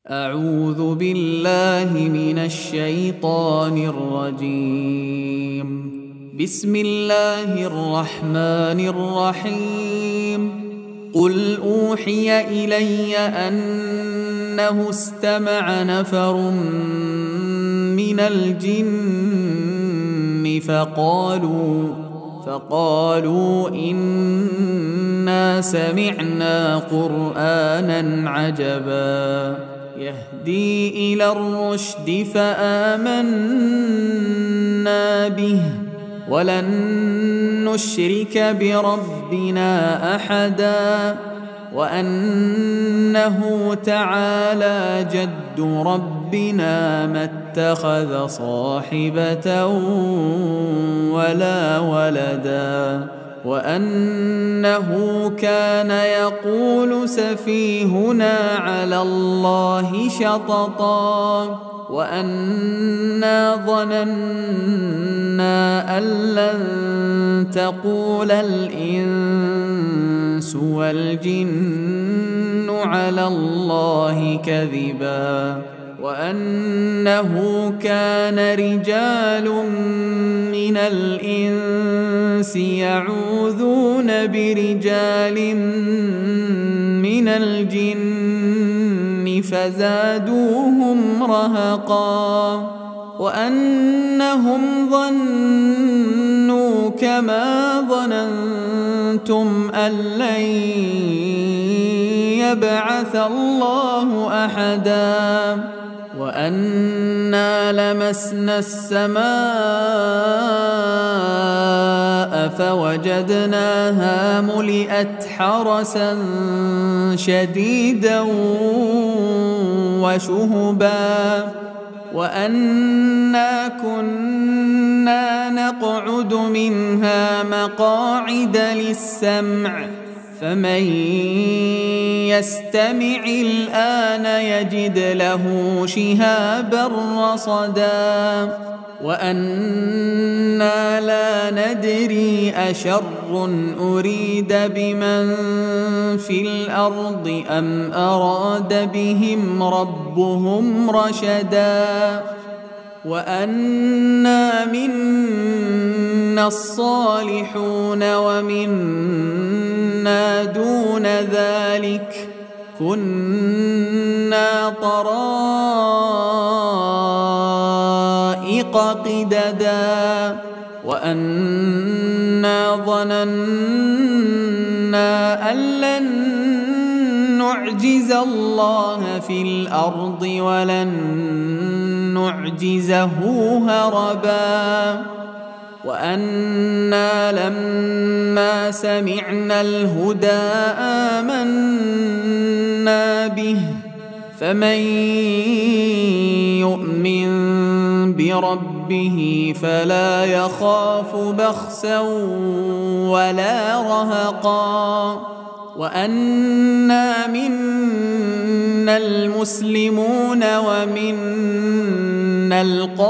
أعوذ بالله من الشيطان الرجيم. بسم الله الرحمن الرحيم. قل أوحي إلي أنه استمع نفر من الجن فقالوا إنا سمعنا قرآنا عجبا يهدي إلى الرشد فآمنا به ولن نشرك بربنا أحدا وأنه تعالى جد ربنا ما اتخذ صاحبة ولا ولدا وأنه كان يقول سفيهنا على الله شططا وأنا ظننا أن لن تقول الإنس والجن على الله كذبا وأنه كان رجال من الإنس يعوذون برجال من الجن فزادوهم رهقا وأنهم ظنوا كما ظننتم أن لن يبعث الله أحدا وأنا لمسنا السماء فوجدناها ملئت حرسا شديدا وشهبا وأنا كنا نقعد منها مقاعد للسمع فمن يستمع الآن يجد له شهابا رصدا وأنا لا ندري أشر أريد بمن في الأرض أم أراد بهم ربهم رشدا وأنا منا الصالحون ومنا دون ذلك كنا طرائق قددا وأنا ظننا أن لن نعجز الله في الأرض ولن نعجزه هربا وأنا لما سمعنا الهدى آمنا به فمن يؤمن بربه فلا يخاف بخسا ولا رهقا وأنا منا المسلمون ومنا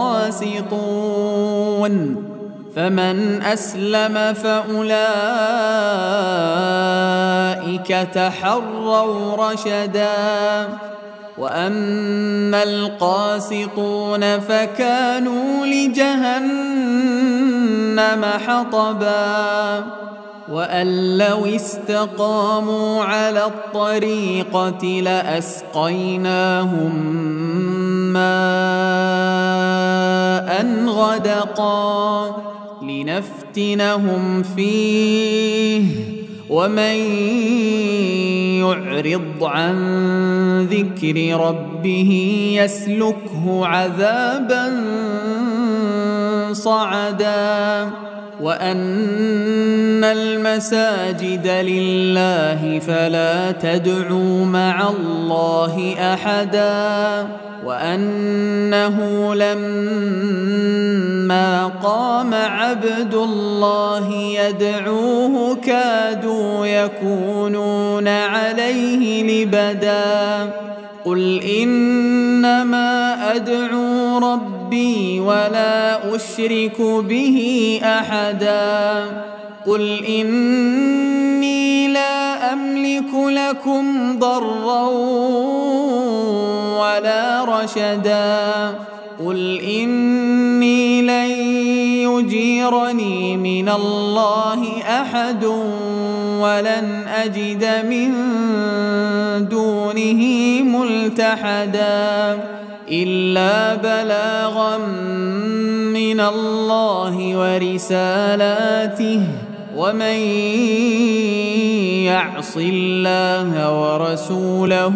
القاسطون فمن أسلم فأولئك تحروا رشدا وأما القاسطون فكانوا لجهنم حطبا وأن لو استقاموا على الطريقة لأسقيناهم ماء غدقا لنفتنهم فيه ومن يعرض عن ذكر ربه يسلكه عذابا صعدا وأن المساجد لله فلا تدعوا مع الله أحدا وأنه لما قام عبد الله يدعوه كادوا يكونون عليه لبدا قل إنما أدعو ربي ولا أشرك به أحدا قل إني لا أملك لكم ضرا رشدا قل إني لن يجيرني من الله أحد ولن أجد من دونه ملتحدا إلا بلاغا من الله ورسالاته ومن يعص الله ورسوله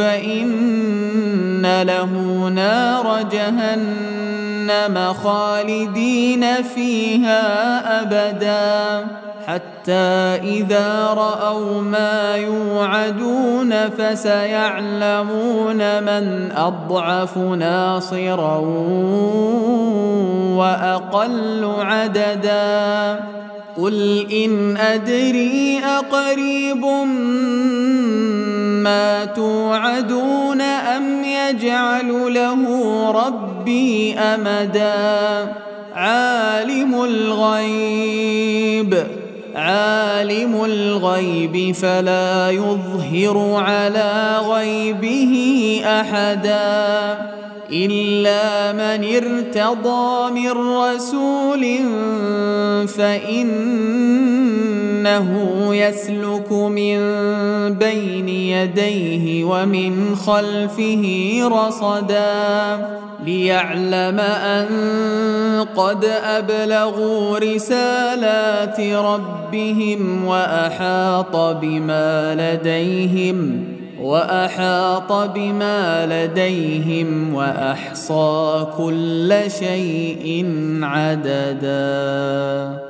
فإن له نار جهنم خالدين فيها أبدا حتى إذا رأوا ما يوعدون فسيعلمون من أضعف ناصرا وأقل عددا قل إن أدري أقريب ما توعدون أم يجعل له ربي أمدا عالم الغيب فلا يظهر على غيبه أحدا إلا من ارتضى من رسول فإنه يسلك من بين يديه ومن خلفه رصدا ليعلم أن قد أبلغوا رسالات ربهم وأحاط بما لديهم وأحصى كل شيء عددا.